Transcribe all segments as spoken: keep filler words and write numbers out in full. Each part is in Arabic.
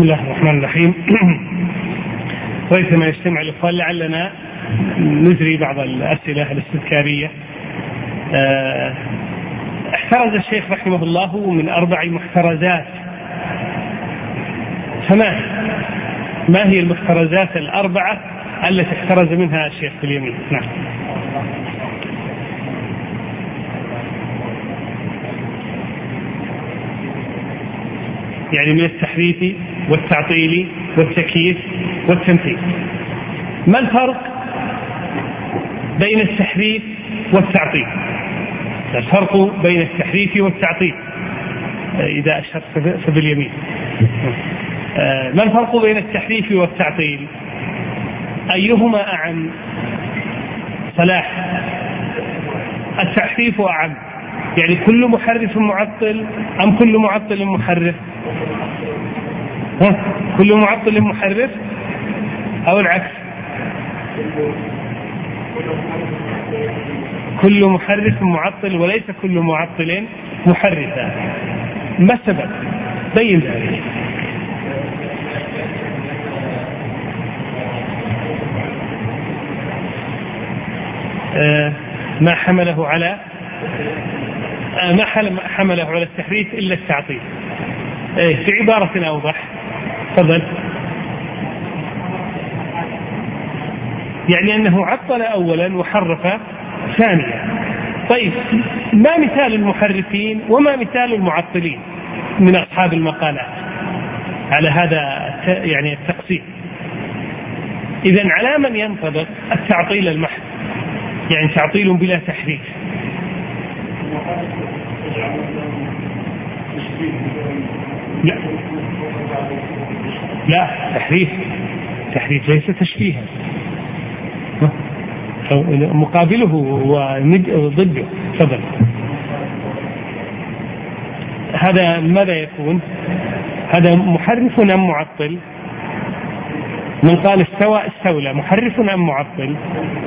الله الرحمن الرحيم. ريثما يجتمع الإخوان لعلنا نجري بعض الأسئلة الاستذكارية. احترز الشيخ رحمه الله من أربع محترزات، فما ما هي المحترزات الأربعة التي احترز منها الشيخ في اليمين؟ نعم. يعني من التحريف والتعطيل والتكييف والتمثيل. ما الفرق بين التحريف والتعطيل؟ الفرق بين التحريف والتعطيل إذا أشرت فباليمين. ما الفرق بين التحريف والتعطيل؟ أيهما أعم صلاح؟ التحريف أعم، يعني كل محرف معطل أم كل معطل محرف؟ ها؟ كل معطل محرف أو العكس؟ كل محرف معطل وليس كل معطل محرفا. ما السبب؟ بين ذلك. آه ما حمله على آه ما حمله على التحريف إلا التعطيل. آه في عبارة أوضح. تفضل. يعني أنه عطل أولا وحرف ثانيا. طيب ما مثال المحرفين وما مثال المعطلين من أصحاب المقالات على هذا يعني التقسيم؟ إذن على من ينطبق التعطيل المحض، يعني تعطيل بلا تحريف؟ لا لا، تحريف تحريف ليس تشبيها، مقابله وضده. تفضل. هذا ماذا يكون؟ هذا محرف أم معطل؟ من قال استوى استولى، محرف أم معطل؟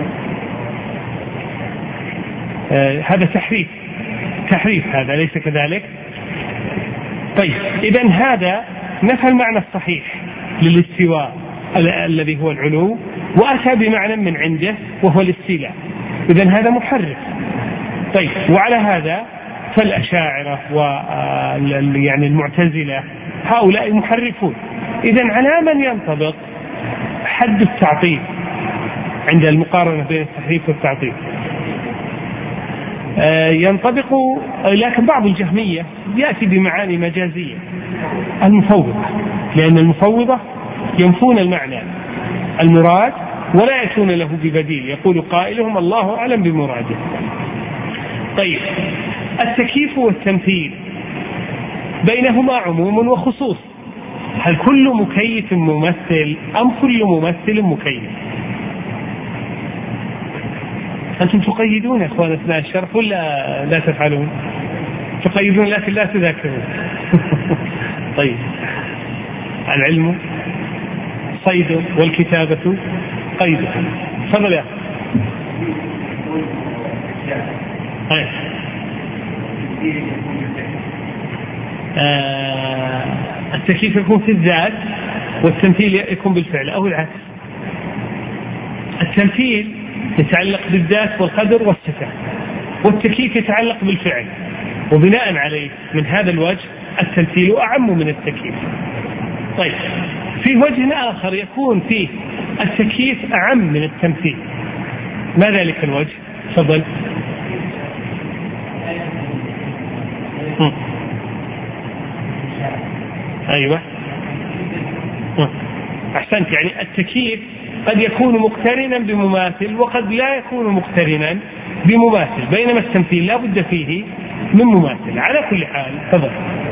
آه هذا تحريف تحريف هذا ليس كذلك؟ طيب إذن هذا نفى المعنى الصحيح للاستواء الذي هو العلو وأتى بمعنى من عنده وهو الاستيلاء. إذن هذا محرف. طيب وعلى هذا فالأشاعرة و يعني المعتزلة هؤلاء محرفون. إذن على من ينطبق حد التعطيل عند المقارنة بين التحريف والتعطيل؟ آه ينطبق، لكن بعض الجهمية يأتي بمعاني مجازية، المفوضة، لأن المفوضة ينفون المعنى المراد ولا يأتون له ببديل، يقول قائلهم الله أعلم بمراده. طيب التكييف والتمثيل بينهما عموم وخصوص، هل كل مكيف ممثل أم كل ممثل مكيف؟ أنتم تقيدون يا أخوان أثناء الشرح ولا لا تفعلون؟ تقيدون لكن لا تذاكرون. طيب العلم صيد والكتابة قيد. تفضل يا أخي. آه التكييف يكون في الذات والتمثيل يكون بالفعل أو العكس. التمثيل يتعلق بالذات والقدر والصفة، والتكييف يتعلق بالفعل، وبناء عليه من هذا الوجه التمثيل أعم من التكييف. طيب في وجه آخر يكون فيه التكييف أعم من التمثيل، ما ذلك الوجه؟ تفضل. أيوة أحسنت. يعني التكييف قد يكون مقترنا بمماثل وقد لا يكون مقترنا بمماثل، بينما التمثيل لا بد فيه من مماثل على كل حال. تفضل.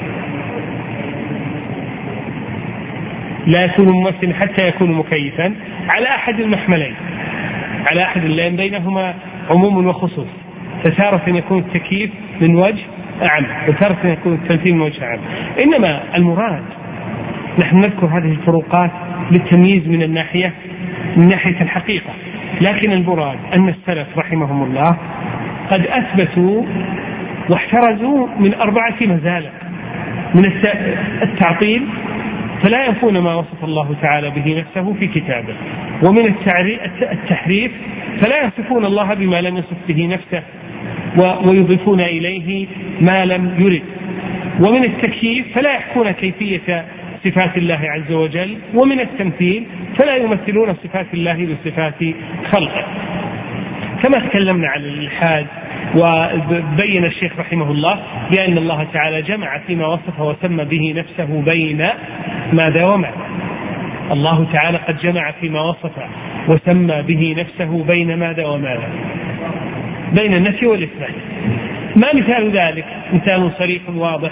لا يكون ممثل حتى يكون مكيفا على أحد المحملين، على أحد اللين بينهما عموم وخصوص، فتارة يكون التكييف من وجه أعم وتارة يكون التمثيل من وجه أعم. إنما المراد، نحن نذكر هذه الفروقات للتمييز من الناحية من ناحية الحقيقة، لكن المراد أن السلف رحمهم الله قد أثبتوا واحترزوا من أربعة مزالق: من التعطيل فلا ينفون ما وصف الله تعالى به نفسه في كتابه. ومن التحريف فلا يصفون الله بما لم يصف به نفسه ويضيفون إليه ما لم يرد. ومن التكييف فلا يحكون كيفية صفات الله عز وجل. ومن التمثيل فلا يمثلون صفات الله بصفات خلقه. كما تكلمنا عن الإلحاد، وبين الشيخ رحمه الله بأن الله تعالى جمع فيما وصف وسمى به نفسه بين ماذا وماذا. الله تعالى قد جمع فيما وصف وسمى به نفسه بين ماذا وماذا، بين النفي والإثبات. ما مثال ذلك؟ مثال صريح واضح،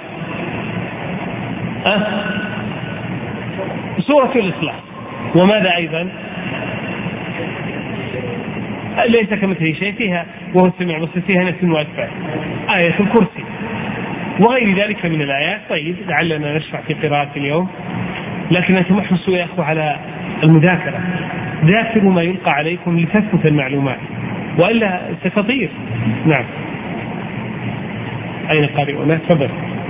أه؟ سورة الإخلاص. وماذا أيضا؟ ليس كمثله شيء، فيها وهو السميع البصير، فيها نفس وإثبات. آية الكرسي وغير ذلك من الآيات. طيب لعلنا نشرع في قراءة اليوم، لكن أنتم احرصوا يا أخوة على المذاكرة، ذاكروا ما يلقى عليكم لتثبت المعلومات، وإلا ستطير. نعم. أين قارئنا؟ تفضل.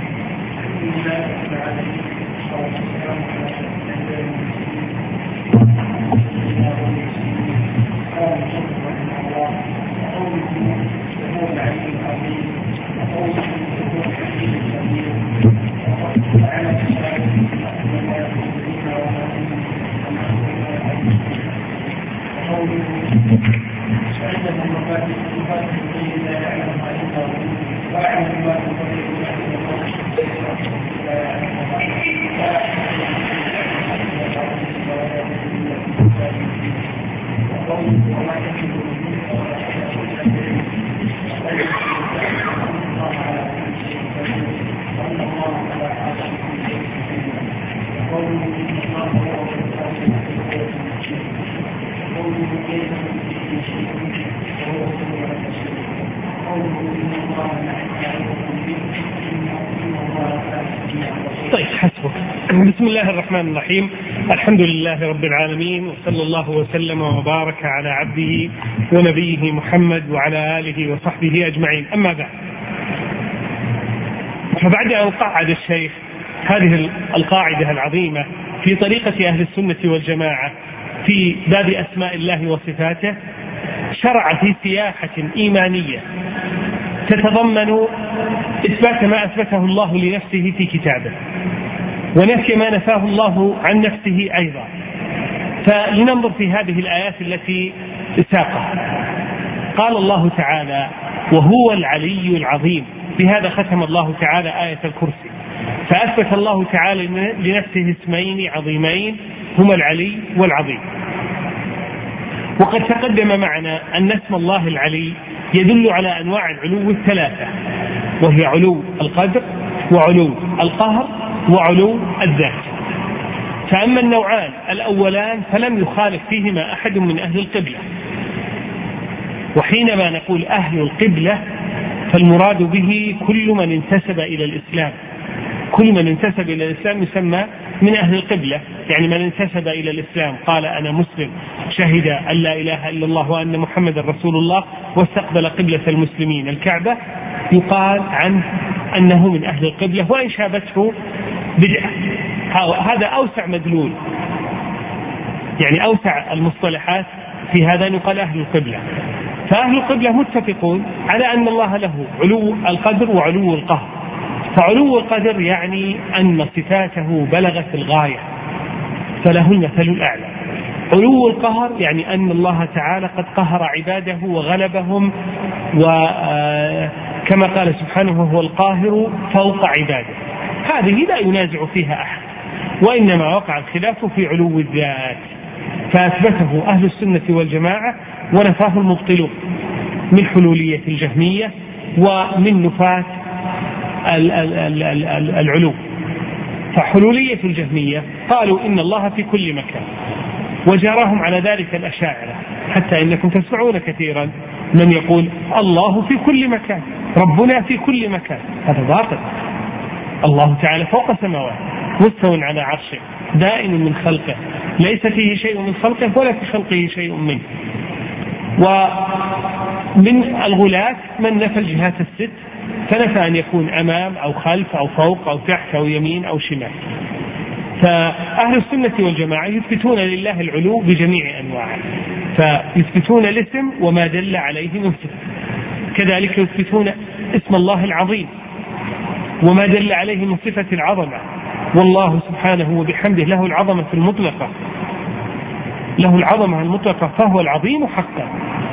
طيب حسبك. بسم الله الرحمن الرحيم. الحمد لله رب العالمين، وصلى الله وسلم وبارك على عبده ونبيه محمد وعلى آله وصحبه أجمعين. أما بعد، فبعد أن قعد الشيخ هذه القاعدة العظيمة في طريقة أهل السنة والجماعة في باب أسماء الله وصفاته، شرع في سياحة إيمانية تتضمن إثبات ما أثبته الله لنفسه في كتابه، ونفي ما نفاه الله عن نفسه أيضا. فلننظر في هذه الآيات التي ساقها. قال الله تعالى: وهو العلي العظيم. بهذا ختم الله تعالى آية الكرسي، فأثبت الله تعالى لنفسه اسمين عظيمين هما العلي والعظيم. وقد تقدم معنا أن اسم الله العلي يدل على أنواع العلو الثلاثة، وهي علو القدر وعلو القهر وعلو الذات. فأما النوعان الأولان فلم يخالف فيهما أحد من أهل القبلة. وحينما نقول أهل القبلة فالمراد به كل من انتسب إلى الإسلام. كل من انتسب إلى الإسلام يسمى من أهل القبلة، يعني من انتسب إلى الإسلام قال أنا مسلم، شهد أن لا إله إلا الله وأن محمد رسول الله، واستقبل قبلة المسلمين الكعبة، يقال عنه أنه من أهل القبلة، وإن شابته بدعة. هذا أوسع مدلول، يعني أوسع المصطلحات في هذا يقال أهل القبلة. فأهل القبلة متفقون على أن الله له علو القدر وعلو القهر. فعلو القدر يعني أن صفاته بلغت الغاية فله المثل الأعلى. علو القهر يعني أن الله تعالى قد قهر عباده وغلبهم، وكما قال سبحانه هو القاهر فوق عباده. هذه لا ينازع فيها أحد، وإنما وقع الخلاف في علو الذات، فأثبته أهل السنة والجماعة ونفاه المبطلون من حلولية الجهمية ومن نفاة العلو. فحلولية الجهمية قالوا إن الله في كل مكان، وجاراهم على ذلك الأشاعرة، حتى إنكم تسمعون كثيرا من يقول الله في كل مكان، ربنا في كل مكان. هذا باطل. الله تعالى فوق سماوات مستوى على عرشه دائم من خلقه، ليس فيه شيء من خلقه ولا في خلقه شيء منه. ومن الغلاة من نفى الجهات الست، فنفى أن يكون أمام أو خلف أو فوق أو تحت أو يمين أو شمال. فأهل السنة والجماعة يثبتون لله العلو بجميع أنواعه، فيثبتون الاسم وما دل عليه من صفة. كذلك يثبتون اسم الله العظيم وما دل عليه من صفة العظمة، والله سبحانه وبحمده له العظمة المطلقة، له العظمة المطلقة، فهو العظيم حقا.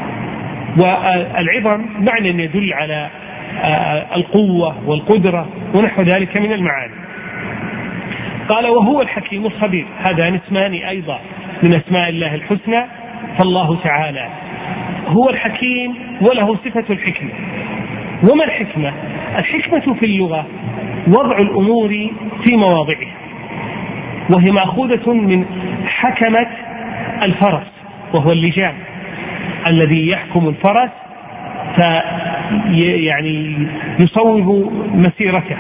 والعظم معنى يدل على القوة والقدرة ونحو ذلك من المعاني. قال وهو الحكيم الخبير، هذان اسمان أيضا من أسماء الله الحسنى. فالله تعالى هو الحكيم وله صفة الحكمة. وما الحكمة؟ الحكمة في اللغة وضع الأمور في مواضعها، وهي مأخوذة من حكمة الفرس، وهو اللجام الذي يحكم الفرس يعني يصوب مسيرته.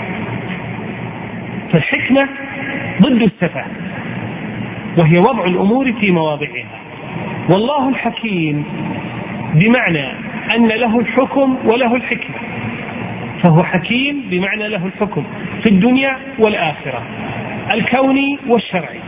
فالحكمة ضد السفة، وهي وضع الأمور في مواضعها. والله الحكيم بمعنى أن له الحكم وله الحكمة، فهو حكيم بمعنى له الحكم في الدنيا والآخرة، الكوني والشرعي.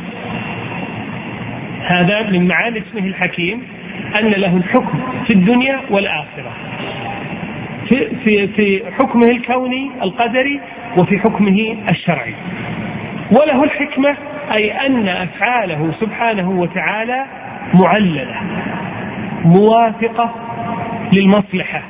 هذا من معاني اسمه الحكيم، أن له الحكم في الدنيا والآخرة، في, في, في حكمه الكوني القدري وفي حكمه الشرعي. وله الحكمة أي أن أفعاله سبحانه وتعالى معللة موافقة للمصلحة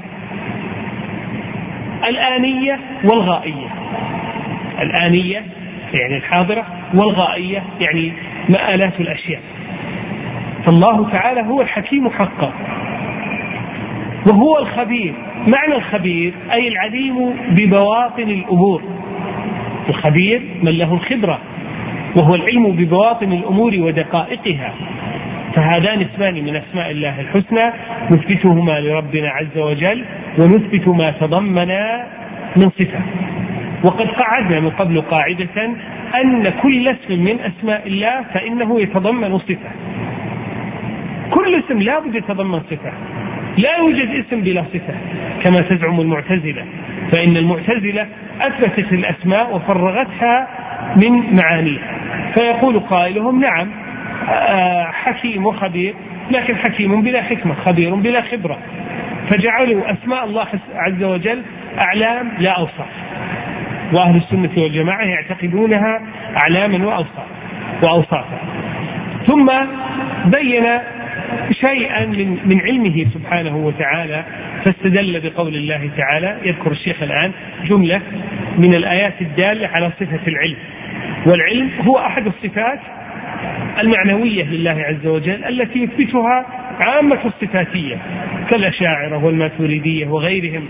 الآنية والغائية. الآنية يعني الحاضرة، والغائية يعني مآلات الأشياء. فالله تعالى هو الحكيم حقا. وهو الخبير، معنى الخبير أي العليم ببواطن الأمور. الخبير من له الخبرة، وهو العلم ببواطن الأمور ودقائقها. فهذان اسمان من أسماء الله الحسنى نثبتهما لربنا عز وجل، ونثبت ما تضمنا من صفة. وقد قعدنا من قبل قاعدة أن كل اسم من أسماء الله فإنه يتضمن صفة. كل اسم لا بد يتضمن صفة، لا يوجد اسم بلا صفة كما تزعم المعتزلة. فإن المعتزلة أثبتت الأسماء وفرغتها من معانيها، فيقول قائلهم نعم حكيم وخبير، لكن حكيم بلا حكمة، خبير بلا خبرة، فجعلوا أسماء الله عز وجل أعلام لا أوصاف. وأهل السنة والجماعة يعتقدونها أعلاما وأوصاف وأوصافا. ثم بين شيئا من, من علمه سبحانه وتعالى، فاستدل بقول الله تعالى. يذكر الشيخ الآن جملة من الآيات الدالة على صفة العلم. والعلم هو أحد الصفات المعنوية لله عز وجل التي يثبتها عامة الصفاتية كالأشاعرة والماتريدية وغيرهم.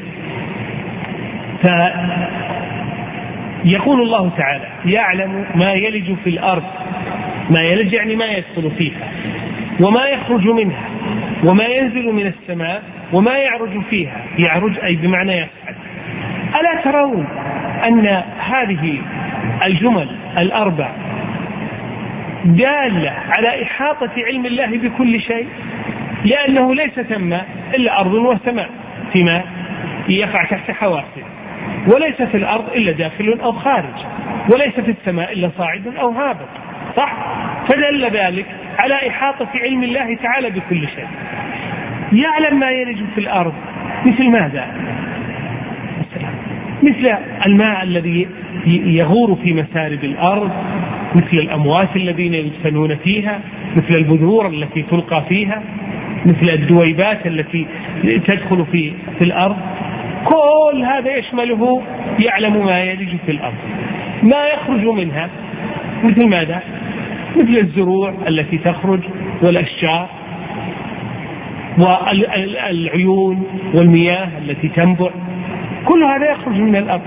فيقول الله تعالى يعلم ما يلج في الأرض، ما يلج يعني ما يدخل فيها، وما يخرج منها، وما ينزل من السماء، وما يعرج فيها. يعرج أي بمعنى يصعد. ألا ترون أن هذه الجمل الأربع دالة على إحاطة علم الله بكل شيء، لأنه ليس ثم إلا أرض وسماء فيما يقع تحت حواسه، وليس في الأرض إلا داخل أو خارج، وليس في السماء إلا صاعد أو هابط، صح؟ فدل ذلك على إحاطة علم الله تعالى بكل شيء. يعلم ما يلج في الأرض مثل ماذا؟ مثل الماء الذي يغور في مسارب الأرض، مثل الأموات الذين يدفنون فيها، مثل البذور التي تلقى فيها، مثل الدويبات التي تدخل في, في الأرض. كل هذا يشمله يعلم ما يلج في الأرض. ما يخرج منها مثل ماذا؟ مثل الزروع التي تخرج والأشجار والعيون والمياه التي تنبع، كل هذا يخرج من الأرض.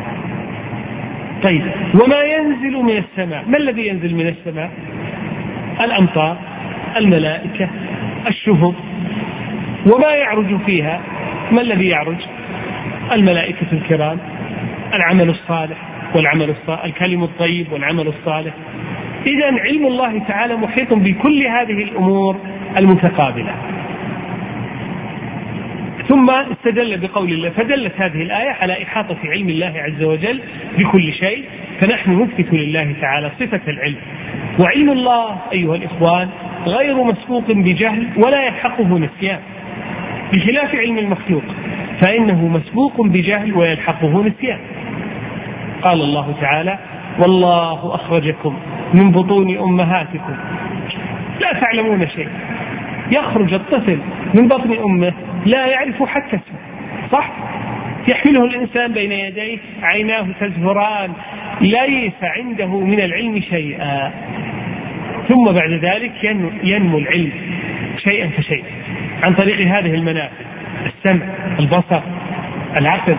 طيب، وما ينزل من السماء، ما الذي ينزل من السماء؟ الأمطار، الملائكة، الشهب. وما يعرج فيها، ما الذي يعرج؟ الملائكة الكرام، العمل الصالح والعمل الصالح، الكلم الطيب والعمل الصالح. إذن علم الله تعالى محيط بكل هذه الأمور المتقابلة. ثم استدل بقول الله، فدلت هذه الآية على إحاطة علم الله عز وجل بكل شيء، فنحن نثبت لله تعالى صفة العلم. وعلم الله أيها الإخوان غير مسبوق بجهل ولا يلحقه نسيان، بخلاف علم المخلوق فإنه مسبوق بجهل ويلحقه نسيان. قال الله تعالى: والله أخرجكم من بطون أمهاتكم لا تعلمون شيء. يخرج الطفل من بطن أمه لا يعرف حتى اسمه، صح؟ يحمله الإنسان بين يديه، عيناه تزهران، ليس عنده من العلم شيئا، ثم بعد ذلك ينمو العلم شيئا فشيئا عن طريق هذه المنافذ: السمع، البصر، العقل،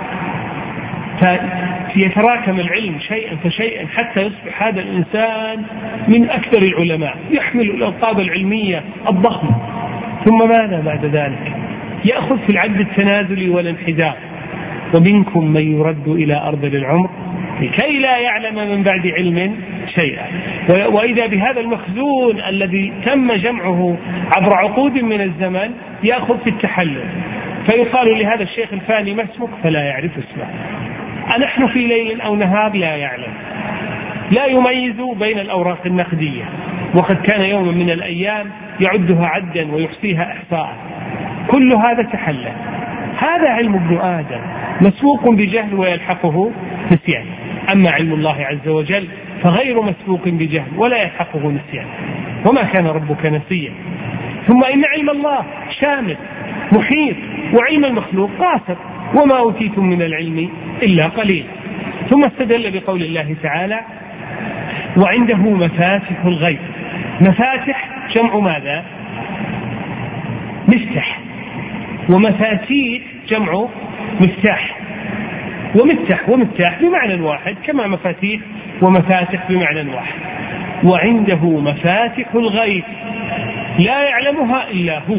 فيتراكم العلم شيئا فشيئا حتى يصبح هذا الإنسان من أكثر العلماء، يحمل الألقاب العلمية الضخمة. ثم ماذا بعد ذلك؟ يأخذ في العد التنازلي والانحدار: ومنكم من يرد إلى أرذل العمر لكي لا يعلم من بعد علم شيئا. وإذا بهذا المخزون الذي تم جمعه عبر عقود من الزمن يأخذ في التحلل، فيقال لهذا الشيخ الفاني: ما اسمك؟ فلا يعرف اسمه. أنحن في ليل أو نهار؟ لا يعلم، لا يميز بين الأوراق النقدية، وقد كان يوما من الأيام يعدها عدا ويحصيها إحصاء. كل هذا تحلل. هذا علم ابن آدم مسبوق بجهل ويلحقه نسيان. أما علم الله عز وجل فغير مسبوق بجهل ولا يلحقه نسيان. وما كان ربك نسيا. ثم إن علم الله شامل محيط، وعلم المخلوق قاصر: وما أوتيتم من العلم إلا قليل. ثم استدل بقول الله تعالى: وعنده مفاتح الغيب. مفاتح جمع ماذا؟ مفتاح. ومفاتيح جمع مفتاح. ومفتاح ومفتاح بمعنى واحد، كما مفاتيح ومفاتح بمعنى واحد. وعنده مفاتح الغيب لا يعلمها إلا هو.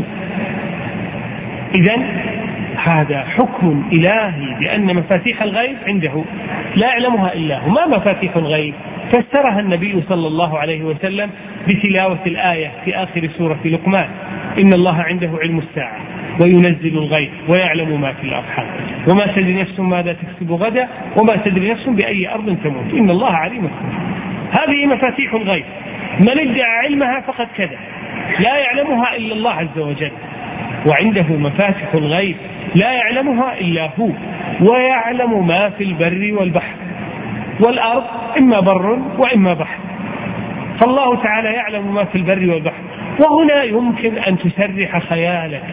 إذن هذا حكم إلهي بأن مفاتيح الغيب عنده لا يعلمها إلا هو. ما مفاتيح الغيب؟ فسرها النبي صلى الله عليه وسلم بتلاوة الآية في آخر سورة لقمان: إن الله عنده علم الساعة وينزل الغيب ويعلم ما في الأرحام وما تدري نفس ماذا تكسب غدا وما تدري نفس بأي أرض تموت إن الله عليم خبير. هذه مفاتيح الغيب، من ادعى علمها فقد كذب، لا يعلمها إلا الله عز وجل. وعنده مفاتيح الغيب لا يعلمها إلا هو، ويعلم ما في البر والبحر والأرض، إما بر وإما بحر. فالله تعالى يعلم ما في البر والبحر. وهنا يمكن أن تسرح خيالك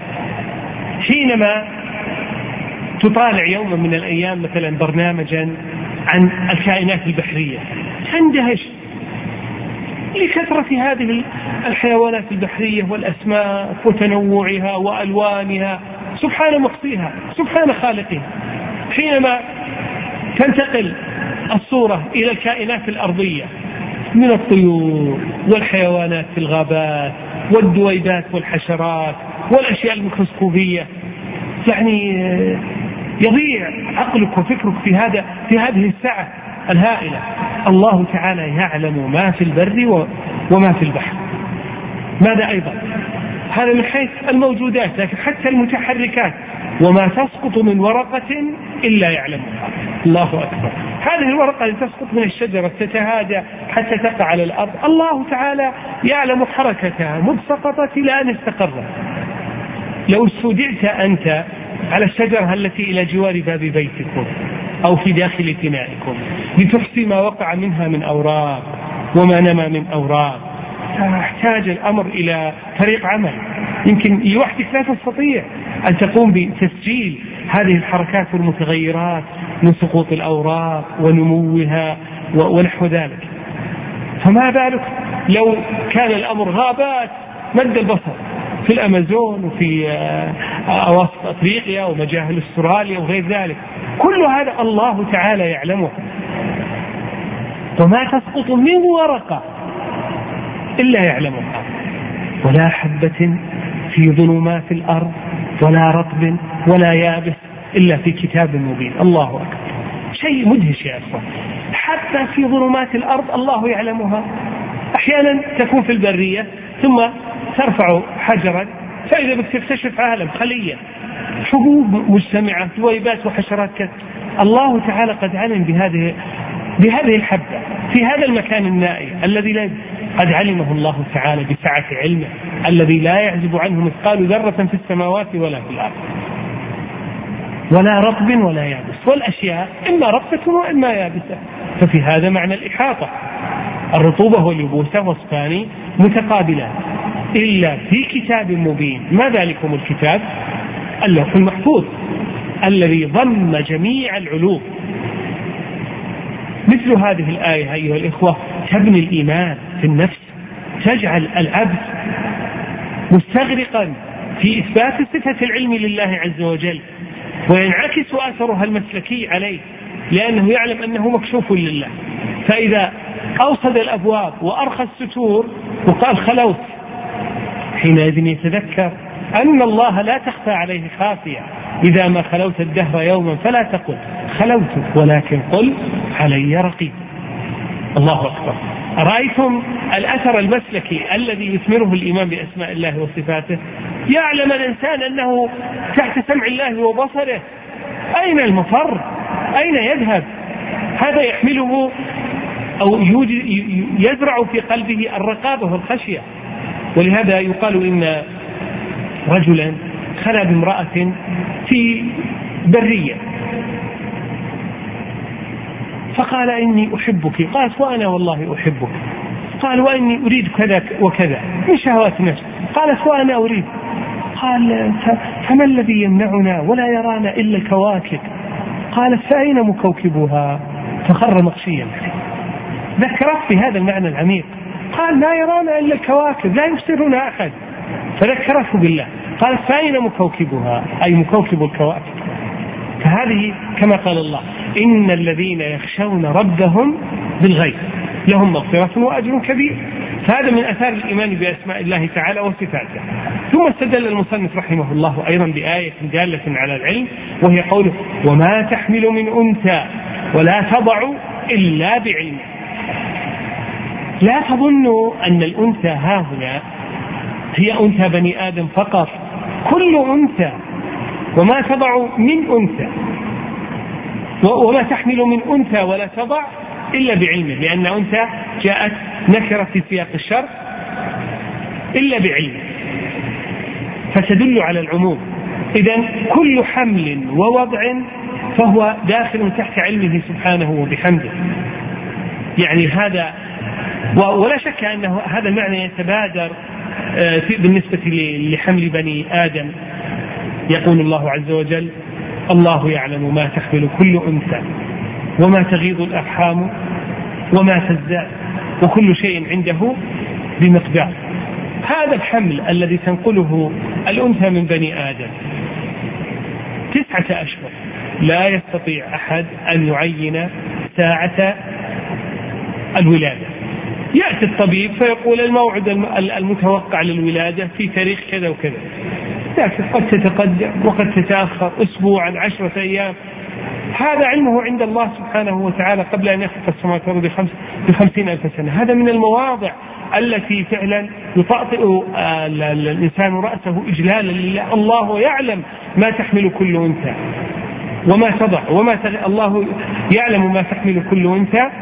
حينما تطالع يوما من الأيام مثلا برنامجا عن الكائنات البحرية، تندهش لكثرة هذه الحيوانات البحرية والأسماك وتنوعها وألوانها، سبحان مخصيها، سبحان خالقها. حينما تنتقل الصورة إلى الكائنات الأرضية من الطيور والحيوانات في الغابات والدويبات والحشرات والأشياء الميكروسكوبية، يعني يضيع عقلك وفكرك في هذا في هذه الساعة الهائلة. الله تعالى يعلم ما في البر وما في البحر. ماذا أيضا؟ هذا من حيث الموجودات، لكن حتى المتحركات: وما تسقط من ورقة إلا يعلمها. الله أكبر. هذه الورقة التي تسقط من الشجرة تتهادى حتى تقع على الأرض، الله تعالى يعلم حركتها مذ سقطت إلى أن استقرت. لو استودعت أنت على الشجرة التي إلى جوار باب بيتكم أو في داخل فنائكم لتحصي ما وقع منها من أوراق وما نما من أوراق، تحتاج الأمر إلى فريق عمل. يمكن لوحدك لا تستطيع أن تقوم بتسجيل هذه الحركات والمتغيرات من سقوط الأوراق ونموها ونحو ذلك. فما بالك لو كان الأمر غابات مد البصر في الأمازون وفي أواسط أفريقيا ومجاهل استراليا وغير ذلك، كل هذا الله تعالى يعلمه. وما تسقط من ورقة إلا يعلمها، ولا حبة في ظلمات الأرض ولا رطب ولا يابس إلا في كتاب مبين. الله أكبر. شيء مدهش يا أخوان. حتى في ظلمات الأرض الله يعلمها. أحيانا تكون في البرية ثم ترفع حجرا فإذا بك تكتشف عالم خلية، حبوب مجتمعة، دويبات وحشرات كثيرة. الله تعالى قد علم بهذه بهذه الحبة في هذا المكان النائي الذي لا قد علمه الله تعالى بسعة علمه الذي لا يعزب عنه مثقال ذرة في السماوات ولا في الأرض، ولا رطب ولا يابس، والأشياء إما رطبة وإما يابسة، ففي هذا معنى الإحاطة. الرطوبة واليبوسة وصفان متقابلان إلا في كتاب مبين. ما ذلكم الكتاب؟ اللوح المحفوظ الذي ضم جميع العلوم. مثل هذه الآية أيها الإخوة تبني الإيمان في النفس، تجعل العبد مستغرقا في إثبات صفة العلم لله عز وجل، وينعكس أثرها المسلكي عليه لأنه يعلم أنه مكشوف لله. فإذا أوصد الأبواب وأرخى الستور وقال خلوت، حينئذ يتذكر أن الله لا تخفى عليه خافية. إذا ما خلوت الدهر يوما فلا تقل خلوت ولكن قل علي رقيب. الله أكبر. أرأيتم الأثر المسلكي الذي يثمره الإيمان بأسماء الله وصفاته؟ يعلم الإنسان أنه تحت سمع الله وبصره، أين المفر؟ أين يذهب؟ هذا يحمله أو يزرع في قلبه الرقابة والخشية. ولهذا يقال إن رجلا خلى بامرأة في برية فقال إني أحبك، قالت وأنا والله أحبك، قال وإني أريد كذا وكذا من شهوات النفس، قالت وأنا أريد، قال فما الذي يمنعنا ولا يرانا إلا الكواكب، قالت فأين مكوكبها؟ فخر مغشيا. ذكرت بهذا المعنى العميق، قال لا يرانا إلا الكواكب لا يبصرنا أحد، فذكرته بالله، قالت فأين مكوكبها؟ أي مكوكب الكواكب. فهذه كما قال الله إن الذين يخشون ربهم بالغيب لهم مغفرة وأجر كبير. فهذا من أثار الإيمان بأسماء الله تعالى وصفاته. ثم استدل المصنف رحمه الله أيضا بآية دالة على العلم، وهي قوله وما تحمل من أنثى ولا تضع إلا بعلمه. لا تظنوا أن الأنثى ها هنا هي أنثى بني آدم فقط، كل أنثى، وما تضع من أنثى، وما تحمل من أنثى ولا تضع إلا بعلمه، لأن أنثى جاءت نكرة في سياق الشر إلا بعلمه فتدل على العموم. إذن كل حمل ووضع فهو داخل تحت علمه سبحانه وبحمده. يعني هذا، ولا شك أن هذا المعنى يتبادر بالنسبة لحمل بني آدم. يقول الله عز وجل الله يعلم ما تحمل كل أنثى وما تغيض الأرحام وما تزداد وكل شيء عنده بمقدار. هذا الحمل الذي تنقله الأنثى من بني آدم تسعة أشهر، لا يستطيع أحد أن يعين ساعة الولادة. يأتي الطبيب فيقول الموعد المتوقع للولادة في تاريخ كذا وكذا، لكن قد تتقدم وقد تتأخر أسبوعا عشرة أيام. هذا علمه عند الله سبحانه وتعالى قبل أن يخلق السماوات والأرض بخمس بخمسين ألف سنة. هذا من المواضع التي فعلا يطأطئ الإنسان رأسه إجلالا لله. الله يعلم ما تحمل كل أنثى وما تضع وما تغ... الله يعلم ما تحمل كل أنثى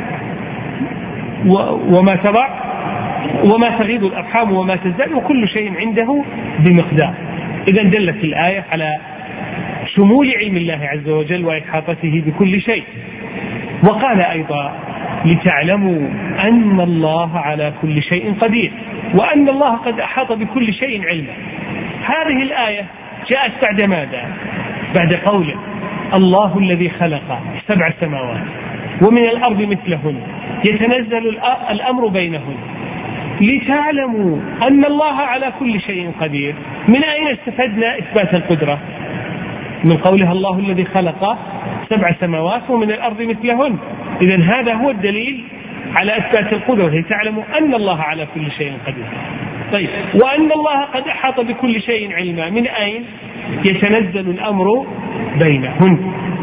وما تضع وما تغيض الأرحام وما تزداد وكل شيء عنده بمقدار. إذن دلت الآية على شمول علم الله عز وجل وإحاطته بكل شيء. وقال أيضا لتعلموا أن الله على كل شيء قدير وأن الله قد أحاط بكل شيء علما. هذه الآية جاءت بعد ماذا؟ بعد قوله الله الذي خلق سبع سماوات ومن الأرض مثلهن يتنزل الأمر بينهن لتعلموا أن الله على كل شيء قدير. من أين استفدنا إثبات القدرة؟ من قولها الله الذي خلق سبع سماوات ومن الأرض مثلهن. إذن هذا هو الدليل على إثبات القدرة، لتعلموا أن الله على كل شيء قدير. طيب، وأن الله قد أحاط بكل شيء علما، من أين؟ يتنزل الأمر بينهن.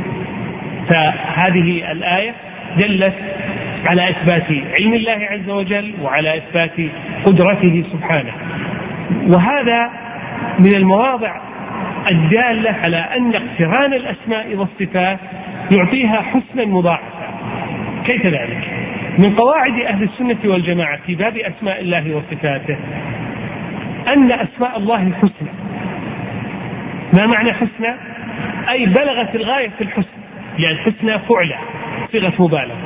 فهذه الآية دلت على إثبات علم الله عز وجل وعلى إثبات قدرته سبحانه. وهذا من المواضع الدالة على أن اقتران الأسماء والصفات يعطيها حسنا مضاعفا. كيف ذلك؟ من قواعد أهل السنة والجماعة في باب أسماء الله وصفاته أن أسماء الله الحسنى. ما معنى حسنى؟ أي بلغت الغاية في الحسن، يعني حسنى فعلة صيغة مبالغة.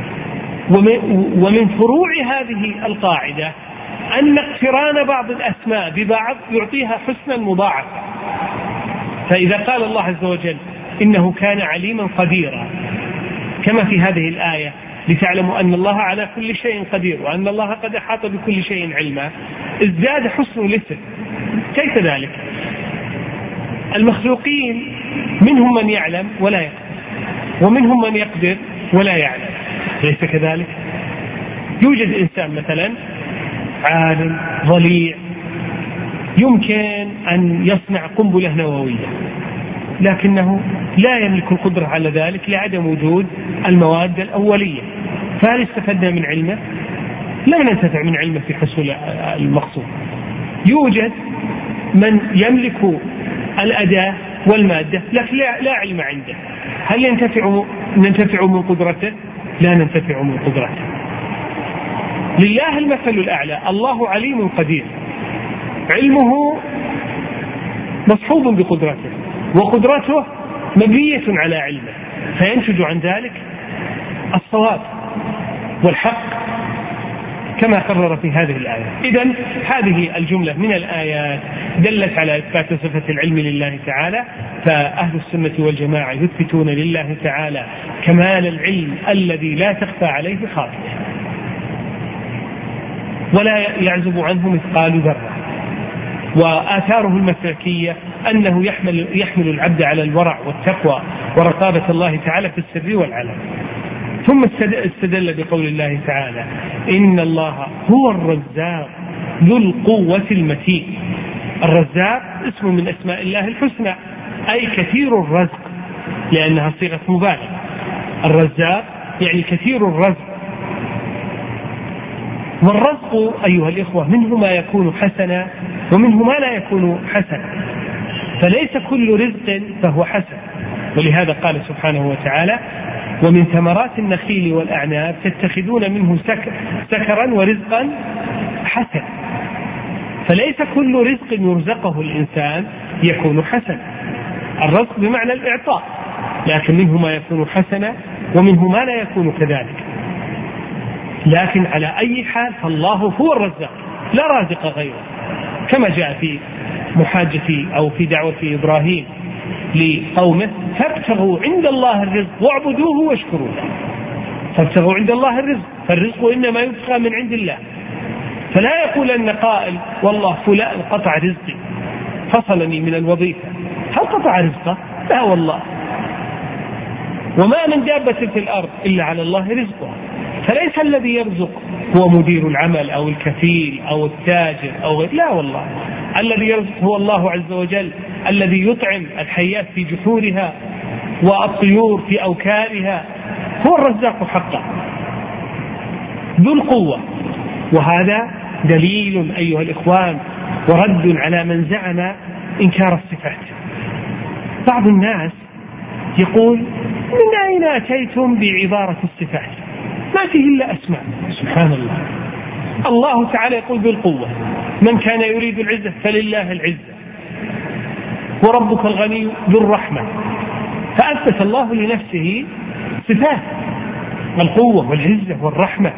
ومن فروع هذه القاعدة أن اقتران بعض الأسماء ببعض يعطيها حسنا مضاعفا. فإذا قال الله عز وجل إنه كان عليما قديرا كما في هذه الآية لتعلموا أن الله على كل شيء قدير وأن الله قد أحاط بكل شيء علما، ازداد حسن الاسم. كيف ذلك؟ المخلوقين منهم من يعلم ولا يقدر، ومنهم من يقدر ولا يعلم، ليس كذلك؟ يوجد إنسان مثلا عالم ضليع يمكن أن يصنع قنبلة نووية، لكنه لا يملك القدرة على ذلك لعدم وجود المواد الأولية. فهل استفدنا من علمه؟ لا ننتفع من علمه في حصول المقصود. يوجد من يملك الأداة والمادة لكن لا علم عنده، هل ينتفع ننتفع من قدرته؟ لا ننتفع من قدرته. لله المثل الأعلى، الله عليم قدير، علمه مصحوب بقدرته وقدرته مبنية على علمه، فينتج عن ذلك الصواب والحق كما قرر في هذه الآية. إذن هذه الجملة من الآيات دلت على إثبات صفة العلم لله تعالى، فأهل السنة والجماعة يثبتون لله تعالى كمال العلم الذي لا تخفى عليه خافية ولا يعزب عنه مثقال ذرة. وآثاره المسلكية أنه يحمل, يحمل العبد على الورع والتقوى ورقابة الله تعالى في السر والعلن. ثم استدل بقول الله تعالى إن الله هو الرزاق ذو القوة المتين. الرزاق اسم من أسماء الله الحسنى، أي كثير الرزق، لأنها صيغة مبالغة. الرزاق يعني كثير الرزق. والرزق أيها الإخوة منه ما يكون حسنا ومنه ما لا يكون حسنا، فليس كل رزق فهو حسن. ولهذا قال سبحانه وتعالى ومن ثمرات النخيل والأعناب تتخذون منه سكر سكرا ورزقا حسنا. فليس كل رزق يرزقه الإنسان يكون حسنا. الرزق بمعنى الإعطاء، لكن منه ما يكون حسنا ومنه ما لا يكون كذلك. لكن على أي حال فالله هو الرزاق لا رازق غيره، كما جاء في محاجة أو في دعوة إبراهيم لقومه فابتغوا عند الله الرزق واعبدوه واشكروا له. فابتغوا عند الله الرزق، فالرزق إنما يبقى من عند الله. فلا يقول أن قائل والله فلان قطع رزقي فصلني من الوظيفة، هل قطع رزقه؟ لا والله. وما من دابة في الأرض إلا على الله رزقها. فليس الذي يرزق هو مدير العمل أو الكفيل أو التاجر أو غير، لا والله. الذي يرزق هو الله عز وجل الذي يطعم الحيات في جحورها والطيور في أوكارها، هو الرزاق حقا ذو القوة. وهذا دليل أيها الإخوان ورد على من زعم إنكار الصفات. بعض الناس يقول من أين أتيتم بعبارة الصفات؟ ما فيه إلا أسماء. سبحان الله. الله تعالى يقول بالقوة من كان يريد العزة فلله العزة وربك الغني ذو الرحمة. فأثبت الله لنفسه صفات القوة والعزة والرحمة.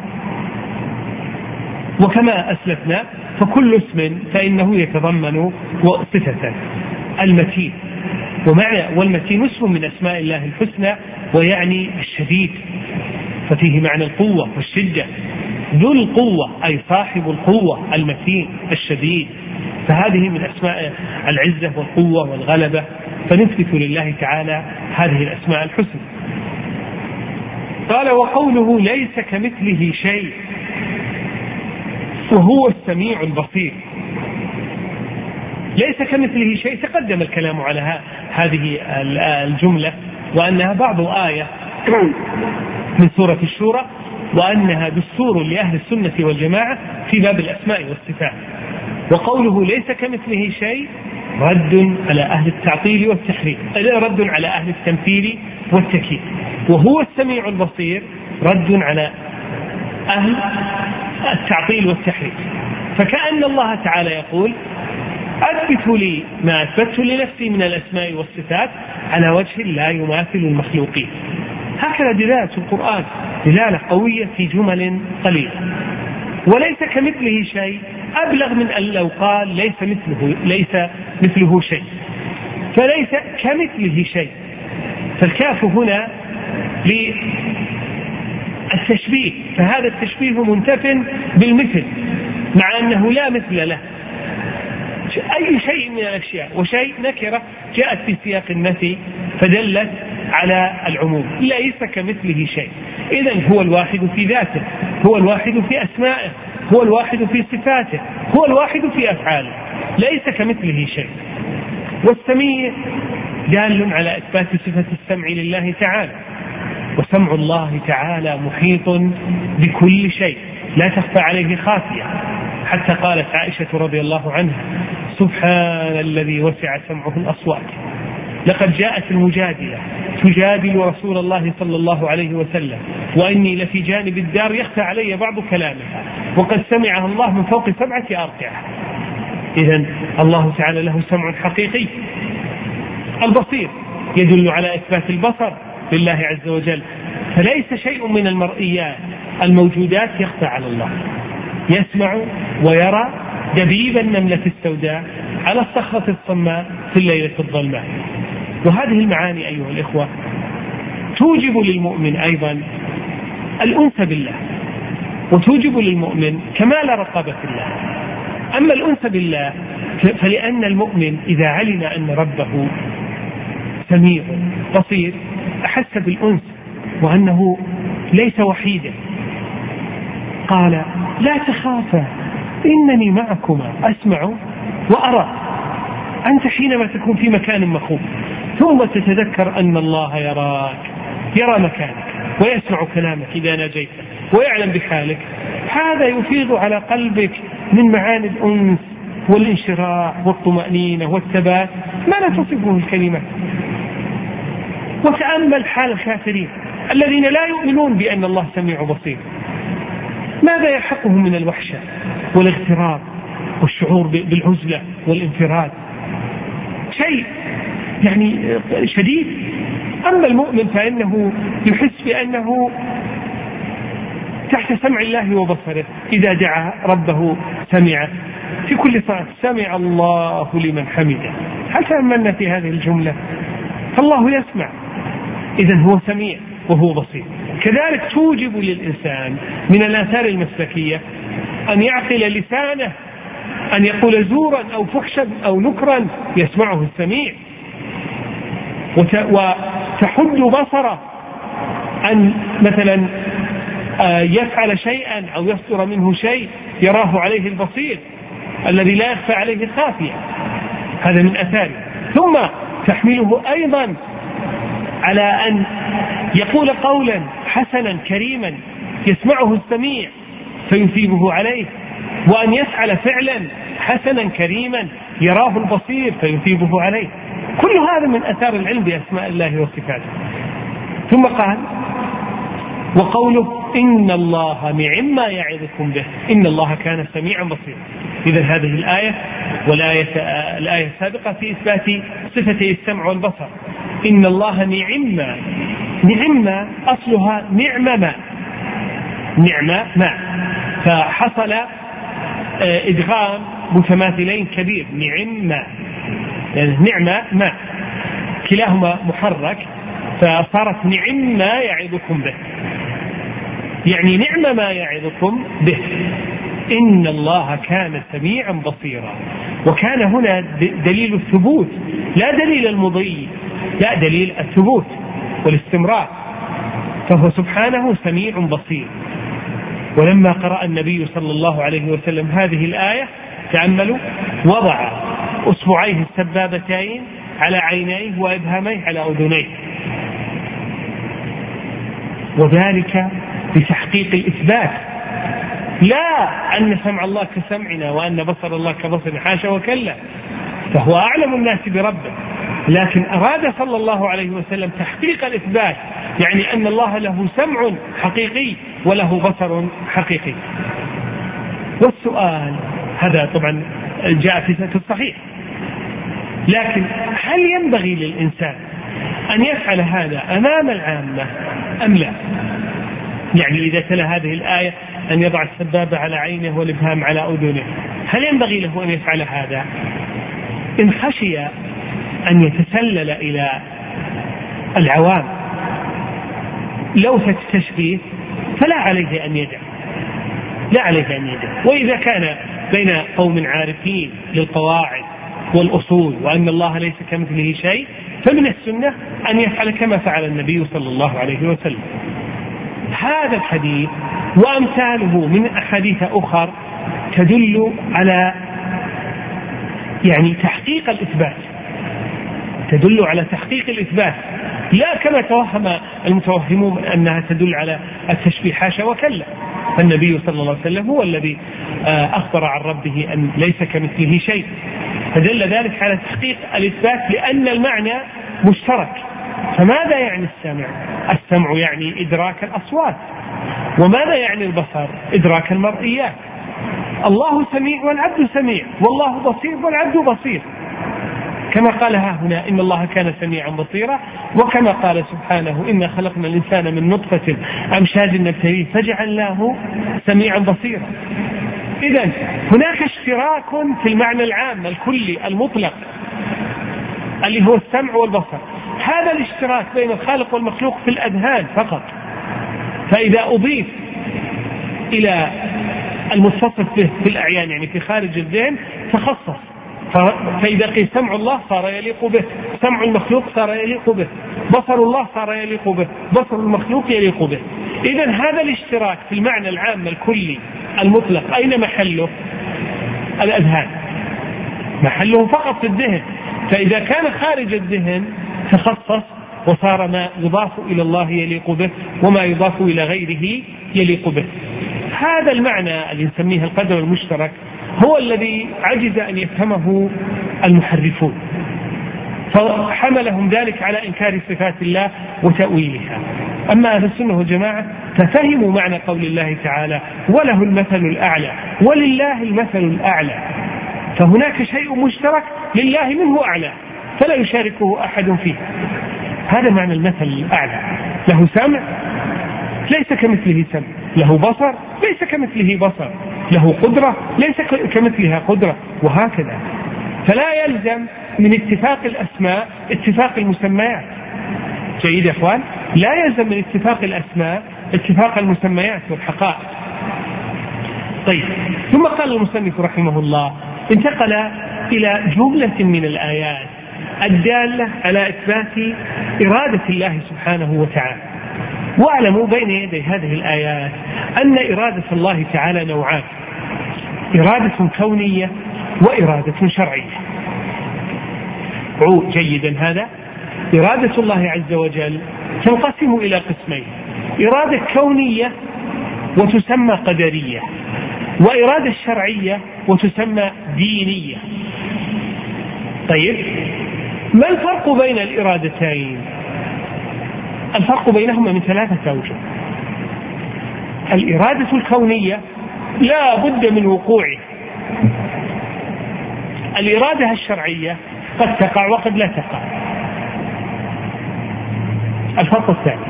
وكما أسلفنا فكل اسم فإنه يتضمن صفة المتين، ومعنى والمتين اسم من أسماء الله الحسنى ويعني الشديد، ففيه معنى القوة والشدة. ذو القوة أي صاحب القوة المتين الشديد. فهذه من أسماء العزة والقوة والغلبة، فنثبت لله تعالى هذه الأسماء الحسنى. قال وقوله ليس كمثله شيء وهو السميع البصير. ليس كمثله شيء تقدم الكلام على هذه الجملة وأنها بعض آية من سورة الشورى، وأنها دستور لأهل السنة والجماعة في باب الأسماء والصفات. وقوله ليس كمثله شيء رد على أهل التعطيل والتحريف، رد على أهل التمثيل والتكييف. وهو السميع البصير رد على أهل التعطيل والتحريف. فكأن الله تعالى يقول أثبتوا لي ما أثبته لنفسي من الأسماء والصفات على وجه لا يماثل المخلوقين. هكذا دلالة القرآن، دلالة قوية في جمل قليلة. وليس كمثله شيء أبلغ من أن لو قال ليس مثله, ليس مثله شيء، فليس كمثله شيء. فالكاف هنا للتشبيه، فهذا التشبيه منتف بالمثل مع أنه لا مثل له. أي شيء من الأشياء، وشيء نكرة جاءت في سياق النفي فدلت على العموم، ليس كمثله شيء. إذن هو الواحد في ذاته، هو الواحد في أسمائه، هو الواحد في صفاته، هو الواحد في أفعاله، ليس كمثله شيء. والسميع دال على إثبات صفة السمع لله تعالى، وسمع الله تعالى محيط بكل شيء لا تخفى عليه خافية. حتى قالت عائشة رضي الله عنها سبحان الذي وسع سمعه الأصوات. لقد جاءت المجادلة تجادل رسول الله صلى الله عليه وسلم وإني لفي جانب الدار يخفى علي بعض كلامها وقد سمعها الله من فوق سبعة أرقعة. إذن الله تعالى له سمع حقيقي. البصير يدل على إثبات البصر لله عز وجل، فليس شيء من المرئيات الموجودات يخفى على الله. يسمع ويرى دبيب النملة السوداء على الصخرة الصماء في الليلة الظلماء. وهذه المعاني أيها الإخوة توجب للمؤمن أيضا الأنس بالله، وتوجب للمؤمن كمال رقابة الله. أما الأنس بالله فلأن المؤمن إذا علم أن ربه سميع بصير أحس بالأنس وأنه ليس وحيدا. قال لا تخافا إنني معكما أسمع وأرى. أنت حينما تكون في مكان مخوف ثم تتذكر أن الله يراك، يرى مكانك ويسمع كلامك إذا ناجيت ويعلم بحالك، هذا يفيض على قلبك من معاني الأنس والانشراح والطمأنينة والثبات ما لا تصفه الكلمات. وتأمل حال الكافرين الذين لا يؤمنون بأن الله سميع بصير، ماذا يحقهم من الوحشة والاغتراب والشعور بالعزلة والانفراد، شيء يعني شديد. أما المؤمن فإنه يحس بأنه تحت سمع الله وبصره، إذا دعا ربه سمع في كل صلاة، سمع الله لمن حمده. هل تأملنا في هذه الجملة؟ فالله يسمع، إذن هو سميع وهو بصير. كذلك توجب للإنسان من الآثار المسلكية أن يعقل لسانه، أن يقول زورا أو فحشا أو نكرا يسمعه السميع، وتحد بصره أن مثلا يفعل شيئا أو يصدر منه شيء يراه عليه البصير الذي لا يخفى عليه خافية، هذا من أثاره. ثم تحمله أيضا على أن يقول قولا حسنا كريما يسمعه السميع فيثيبه عليه، وأن يفعل فعلا حسنا كريما يراه البصير فيثيبه عليه. كل هذا من أثار العلم بأسماء الله وصفاته. ثم قال وقوله إن الله نعم ما يعظكم به إن الله كان سميعا بصيرا. إذا هذه الآية والآية الآية السابقة في إثبات صفتي السمع والبصر. إن الله نعم ما، نعم أصلها نعم ما، نعم ما، فحصل إدغام متماثلين كبير، نعم ما يعني نعم ما كلاهما محرك فصارت نعم ما يعظكم به، يعني نعم ما يعظكم به إن الله كان سميعا بصيرا. وكان هنا دليل الثبوت لا دليل المضي، لا دليل الثبوت والاستمرار، فهو سبحانه سميع بصير. ولما قرأ النبي صلى الله عليه وسلم هذه الآية تأملوا وضع أصبعيه السبابتين على عينيه وإبهاميه على أذنيه، وذلك بتحقيق الإثبات، لا أن سمع الله كسمعنا وأن بصر الله كبصرنا، حاشا وكلا، فهو أعلم الناس بربه، لكن أراد صلى الله عليه وسلم تحقيق الإثبات يعني أن الله له سمع حقيقي وله بصر حقيقي. والسؤال هذا طبعا جاء في الصحيح، لكن هل ينبغي للإنسان أن يفعل هذا أمام العامة أم لا؟ يعني إذا تلا هذه الآية أن يضع السبابة على عينه والإبهام على أذنه، هل ينبغي له أن يفعل هذا؟ إن خشي أن يتسلل إلى العوام لوثة التشبيه فلا عليه أن يدع، لا عليه أن يدع. وإذا كان بين قوم عارفين للقواعد والأصول وأن الله ليس كمثله شيء فمن السنة أن يفعل كما فعل النبي صلى الله عليه وسلم. هذا الحديث وأمثاله من أحاديث أخر تدل على يعني تحقيق الإثبات، تدل على تحقيق الإثبات، لا كما توهم المتوهمون أنها تدل على التشبيه، حاشا وكلا. فالنبي صلى الله عليه وسلم هو الذي أخبر عن ربه أن ليس كمثله شيء، فدل ذلك على تحقيق الإثبات لأن المعنى مشترك. فماذا يعني السمع؟ السمع يعني إدراك الأصوات. وماذا يعني البصر؟ إدراك المرئيات. الله سميع والعبد سميع، والله بصير والعبد بصير، كما قالها هنا إن الله كان سميعا بصيرا، وكما قال سبحانه إنا خلقنا الإنسان من نطفة أمشاج نبتليه فجعلناه سميعا بصيرا. إذن هناك اشتراك في المعنى العام الكلي المطلق اللي هو السمع والبصر. هذا الاشتراك بين الخالق والمخلوق في الأذهان فقط، فإذا أضيف إلى المتصف به في الأعيان يعني في خارج الذهن تخصص، فإذا قيل سمع الله صار يليق به، سمع المخلوق صار يليق به، بصر الله صار يليق به، بصر المخلوق يليق به. إذن هذا الاشتراك في المعنى العام الكلي المطلق أين محله؟ الأذهان، محله فقط في الذهن. فإذا كان خارج الذهن تخصص وصار ما يضاف إلى الله يليق به وما يضاف إلى غيره يليق به. هذا المعنى اللي نسميه القدر المشترك هو الذي عجز أن يفهمه المحرفون، فحملهم ذلك على إنكار صفات الله وتأويلها. أما أهل السنة والجماعة ففهموا معنى قول الله تعالى وله المثل الأعلى، ولله المثل الأعلى، فهناك شيء مشترك لله منه أعلى فلا يشاركه أحد فيه. هذا معنى المثل الأعلى. له سمع ليس كمثله سمع، له بصر ليس كمثله بصر، له قدرة ليس كمثلها قدرة، وهكذا. فلا يلزم من اتفاق الأسماء اتفاق المسميات. جيد يا أخوان؟ لا يلزم من اتفاق الأسماء اتفاق المسميات والحقائق. طيب، ثم قال المصنف رحمه الله انتقل إلى جملة من الآيات الدالة على إثبات إرادة الله سبحانه وتعالى. واعلموا بين يدي هذه الآيات أن إرادة الله تعالى نوعان: إرادة كونية وإرادة شرعية. عو جيدا هذا. إرادة الله عز وجل تنقسم إلى قسمين: إرادة كونية وتسمى قدرية، وإرادة شرعية وتسمى دينية. طيب، ما الفرق بين الإرادتين؟ الفرق بينهما من ثلاثة أوجه. الإرادة الكونية لا بد من وقوعه. الإرادة الشرعية قد تقع وقد لا تقع. الفرق الثاني: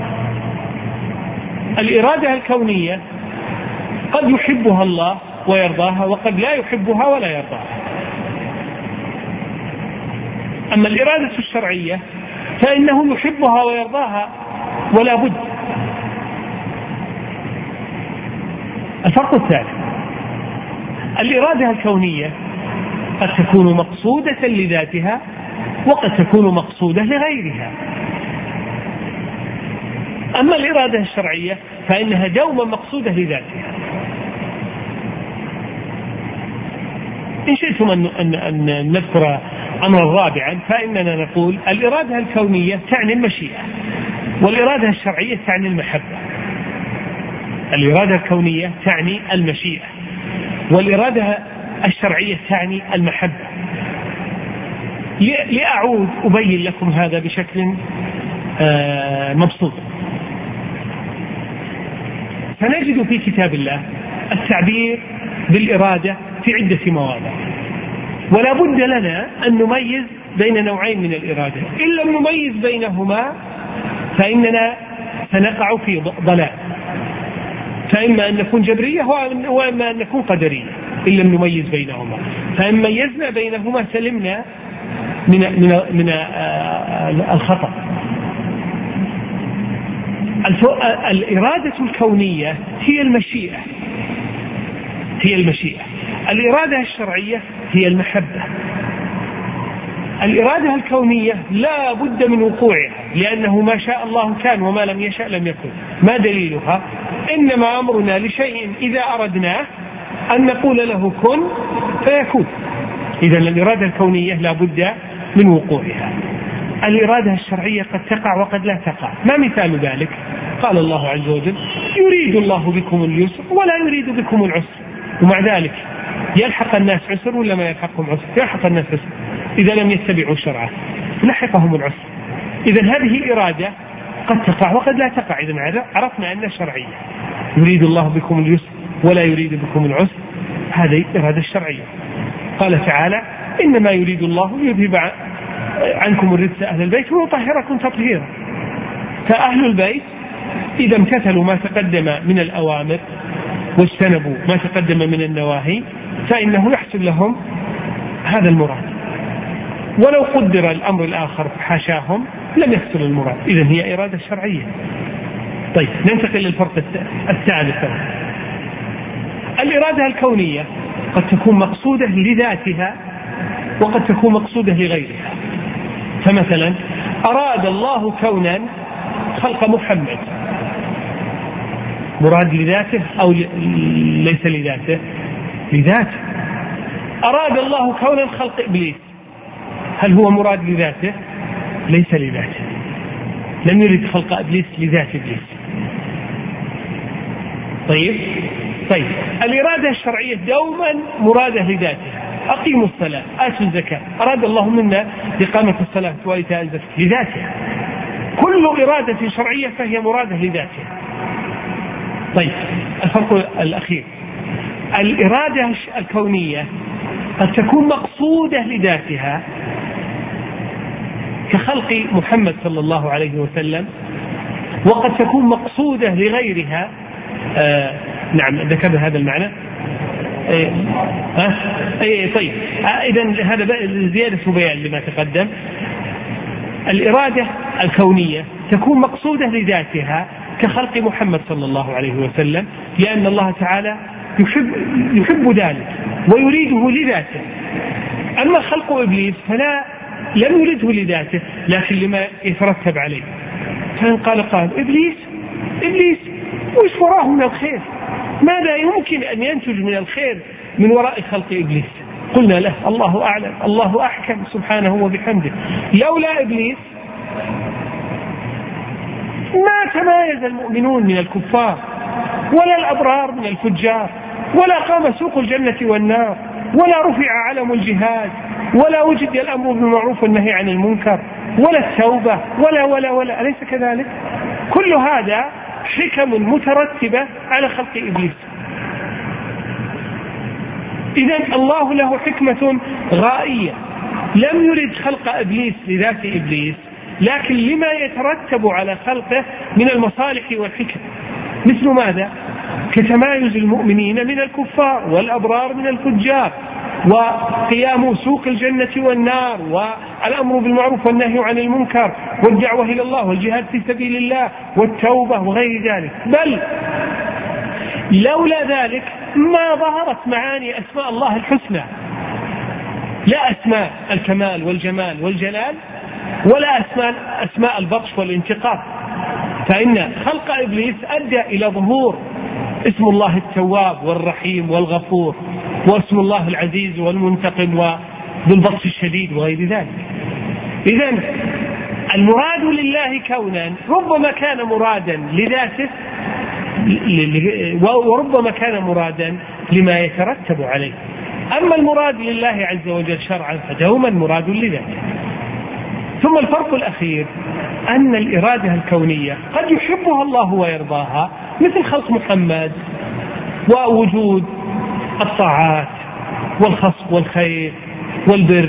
الإرادة الكونية قد يحبها الله ويرضاها وقد لا يحبها ولا يرضاها. أما الإرادة الشرعية فإنه يحبها ويرضاها ولا بد. الفرق الثالث: الإرادة الكونية قد تكون مقصودة لذاتها وقد تكون مقصودة لغيرها. أما الإرادة الشرعية فإنها دوما مقصودة لذاتها. إن شئتم أن, أن, أن نذكر أمرا رابعا فإننا نقول الإرادة الكونية تعني المشيئة، والإرادة الشرعية تعني المحبة. الإرادة الكونية تعني المشيئة، والإرادة الشرعية تعني المحبة. لأعود أبين لكم هذا بشكل مبسوط. فنجد في كتاب الله التعبير بالإرادة في عدة مواضع، ولا بد لنا أن نميز بين نوعين من الإرادة. إن لم نميز بينهما فإننا سنقع في ضلال، فإما أن نكون جبرية وإما أن نكون قدرية إن لم نميز بينهما. فإن ميزنا بينهما سلمنا من من من الخطأ. الإرادة الكونية هي المشيئة هي المشيئة الإرادة الشرعية هي المحبة. الإرادة الكونية لا بد من وقوعها، لأنه ما شاء الله كان وما لم يشاء لم يكن. ما دليلها؟ إنما أمرنا لشيء إذا أردناه أن نقول له كن فيكون. إذا الإرادة الكونية لا بد من وقوعها. الإرادة الشرعية قد تقع وقد لا تقع. ما مثال ذلك؟ قال الله عز وجل يريد الله بكم اليسر ولا يريد بكم العسر، ومع ذلك يلحق الناس عسر ولا ما يلحقهم عسر؟ يلحق الناس عسر إذا لم يتبعوا شرعه، لحقهم العسر. إذا هذه إرادة قد تقع وقد لا تقع. إذا عرفنا أنها شرعية، يريد الله بكم اليسر ولا يريد بكم العسر، هذه إرادة الشرعية. قال تعالى إنما يريد الله يذهب عنكم الرجس أهل البيت ويطهركم تطهيرا. فأهل البيت إذا امتثلوا ما تقدم من الأوامر واجتنبوا ما تقدم من النواهي فإنه يحصل لهم هذا المراد، ولو قدر الأمر الآخر حاشاهم لم يحصل المراد. إذن هي إرادة شرعية. طيب ننتقل للفرق الثالث. الإرادة الكونية قد تكون مقصودة لذاتها وقد تكون مقصودة لغيرها. فمثلا أراد الله كونا خلق محمد، مراد لذاته أو ليس لذاته؟ لذاته. أراد الله كونا خلق إبليس، هل هو مراد لذاته؟ ليس لذاته، لم يرد خلق إبليس لذات إبليس. طيب طيب الإرادة الشرعية دوما مرادة لذاتها. أقيموا الصلاة آتوا الزكاة، أراد الله منا إقامة الصلاة وإيتاء الزكاة لذاتها. كل إرادة شرعية فهي مرادة لذاتها. طيب الفرق الأخير، الإرادة الكونية قد تكون مقصودة لذاتها كخلق محمد صلى الله عليه وسلم، وقد تكون مقصودة لغيرها. آه نعم ذكر هذا المعنى. ايه ها ايه طيب اذا هذا زيادة بيان لما تقدم. الإرادة الكونية تكون مقصودة لذاتها كخلق محمد صلى الله عليه وسلم، لأن الله تعالى يحب يحب ذلك ويريده لذاته. أما خلق إبليس فلا لم يريده لذاته لكن لما يترتب عليه. فإن قال قال إبليس إبليس وش وراه من الخير؟ ماذا يمكن أن ينتج من الخير من وراء خلق إبليس؟ قلنا له الله أعلم، الله أحكم سبحانه وبحمده. لولا إبليس ما تمايز المؤمنون من الكفار ولا الأبرار من الفجار، ولا قام سوق الجنة والنار، ولا رفع علم الجهاد، ولا وجد الأمر بالمعروف والنهي عن المنكر، ولا التوبة، ولا ولا ولا أليس كذلك؟ كل هذا حكم مترتبة على خلق إبليس. إذن الله له حكمة غائية، لم يرد خلق إبليس لذات إبليس لكن لما يترتب على خلقه من المصالح والحكم. مثل ماذا؟ كتمايز المؤمنين من الكفار والأبرار من الفجار، وقيام سوق الجنة والنار، والأمر بالمعروف والنهي عن المنكر، والدعوة إلى الله، والجهاد في سبيل الله، والتوبة وغير ذلك. بل لولا ذلك ما ظهرت معاني أسماء الله الحسنى، لا أسماء الكمال والجمال والجلال، ولا أسماء, أسماء البطش والانتقام. فإن خلق إبليس أدى إلى ظهور اسم الله التواب والرحيم والغفور، واسم الله العزيز والمنتقم وبالبطش الشديد وغير ذلك. إذن المراد لله كونا ربما كان مرادا لذاته وربما كان مرادا لما يترتب عليه. أما المراد لله عز وجل شرعا فدوما مراد لذاته. ثم الفرق الأخير أن الإرادة الكونية قد يحبها الله ويرضاها مثل خلق محمد ووجود الطاعات والخصب والخير والبر.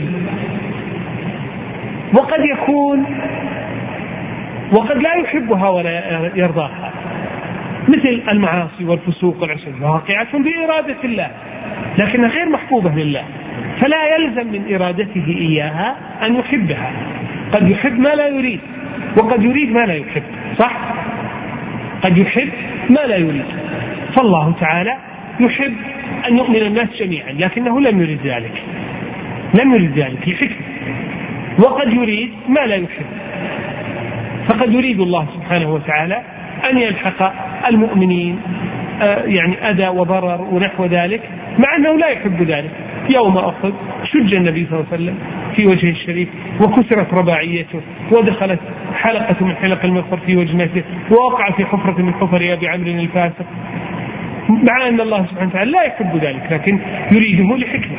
وقد يكون وقد لا يحبها ولا يرضاها، مثل المعاصي والفسوق والعصيان واقعة بإرادة الله لكنها غير محبوبة لله، فلا يلزم من إرادته إياها أن يحبها. قد يحب ما لا يريد، وقد يريد ما لا يحب، صح؟ قد يحب ما لا يريد. فالله تعالى يحب أن يؤمن الناس جميعا لكنه لم يريد ذلك، لم يريد ذلك لحكمة. وقد يريد ما لا يحب، فقد يريد الله سبحانه وتعالى أن يلحق المؤمنين يعني أذى وضرر ونحو ذلك، مع أنه لا يحب ذلك. يوم أحد شج النبي صلى الله عليه وسلم في وجهه الشريف وكسرت رباعيته ودخلت حلقة من حلق المغفر في وجنته ووقع في حفرة من حفر أبي عمرو الفاسق، مع أن الله سبحانه وتعالى لا يحب ذلك لكن يريده لحكمة.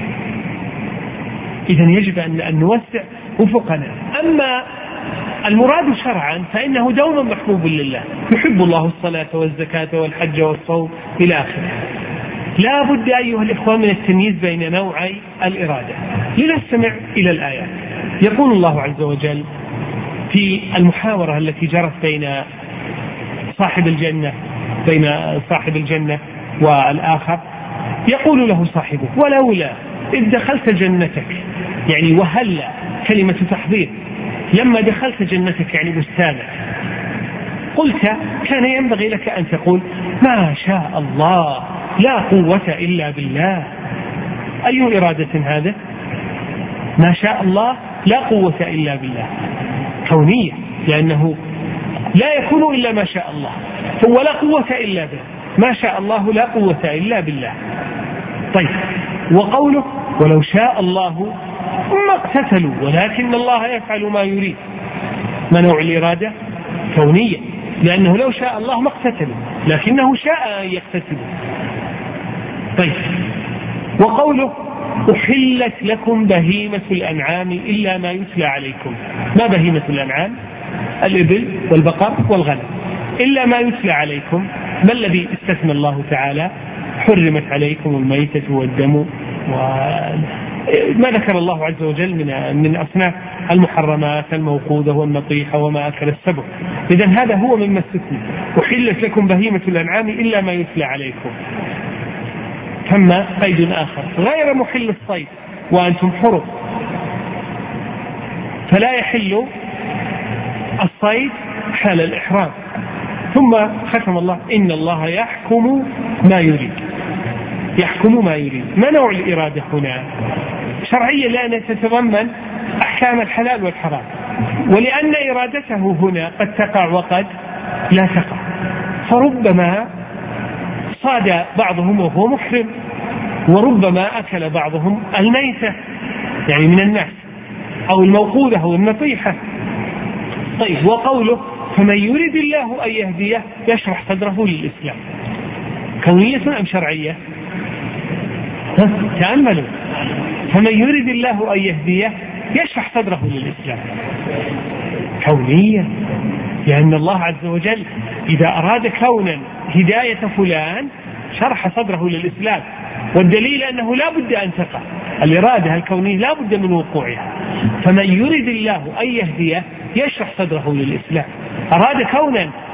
إذن يجب أن نوسع أفقنا. أما المراد شرعا فإنه دوما محبوب لله، يحب الله الصلاة والزكاة والحج والصوم إلى آخره. لا بد أيها الإخوان من التمييز بين نوعي الإرادة. لنستمع إلى الآيات. يقول الله عز وجل في المحاورة التي جرت بين صاحب الجنة بين صاحب الجنة والآخر، يقول له صاحبه: ولولا إذ دخلت جنتك، يعني وهلا كلمة تحضير، لما دخلت جنتك يعني بستانك، قلت كان ينبغي لك أن تقول ما شاء الله لا قوة إلا بالله. أي إرادة هذا؟ ما شاء الله لا قوة إلا بالله، كونية، لأنه لا يكون إلا ما شاء الله، هو لا قوة إلا به، ما شاء الله لا قوة إلا بالله. طيب، وقوله ولو شاء الله ما اقتتلوا ولكن الله يفعل ما يريد، ما نوع الإرادة؟ كونية، لأنه لو شاء الله ما اقتتلوا لكنه شاء أن يقتتلوا. طيب، وقوله أحلت لكم بهيمة الأنعام إلا ما يتلى عليكم. ما بهيمة الأنعام؟ الإبل والبقر والغنم. إلا ما يتلى عليكم، ما الذي استثنى الله تعالى؟ حرمت عليكم الميتة والدم، وما ذكر الله عز وجل من من أصناف المحرمات الموقوذة والنطيحة وما أكل السبع. إذن هذا هو مما استثنى. أحلت لكم بهيمة الأنعام إلا ما يتلى عليكم. ثم قيد آخر: غير محل الصيد وأنتم حرم، فلا يحل الصيد حال الإحرام. ثم ختم الله: إن الله يحكم ما يريد. يحكم ما يريد. ما نوع الإرادة هنا؟ شرعية، لأنها تتضمن أحكام الحلال والحرام، ولأن إرادته هنا قد تقع وقد لا تقع، فربما صاد بعضهم وهو محرم، وربما أكل بعضهم الميتة يعني من الناس أو الموقوذة أو النطيحة. طيب، وقوله فمن يريد الله أن يهديه يشرح صدره للإسلام، كونية أم شرعية؟ تأملوا: فمن يريد الله أن يهديه يشرح صدره للإسلام، كونية، لأن الله عز وجل إذا أراد كونا هداية فلان شرح صدره للإسلام، والدليل أنه لا بد أن تقع الإرادة الكونية، لا بد من وقوعها. فمن يريد الله أن يهديه يشرح صدره للإسلام. أراد كونا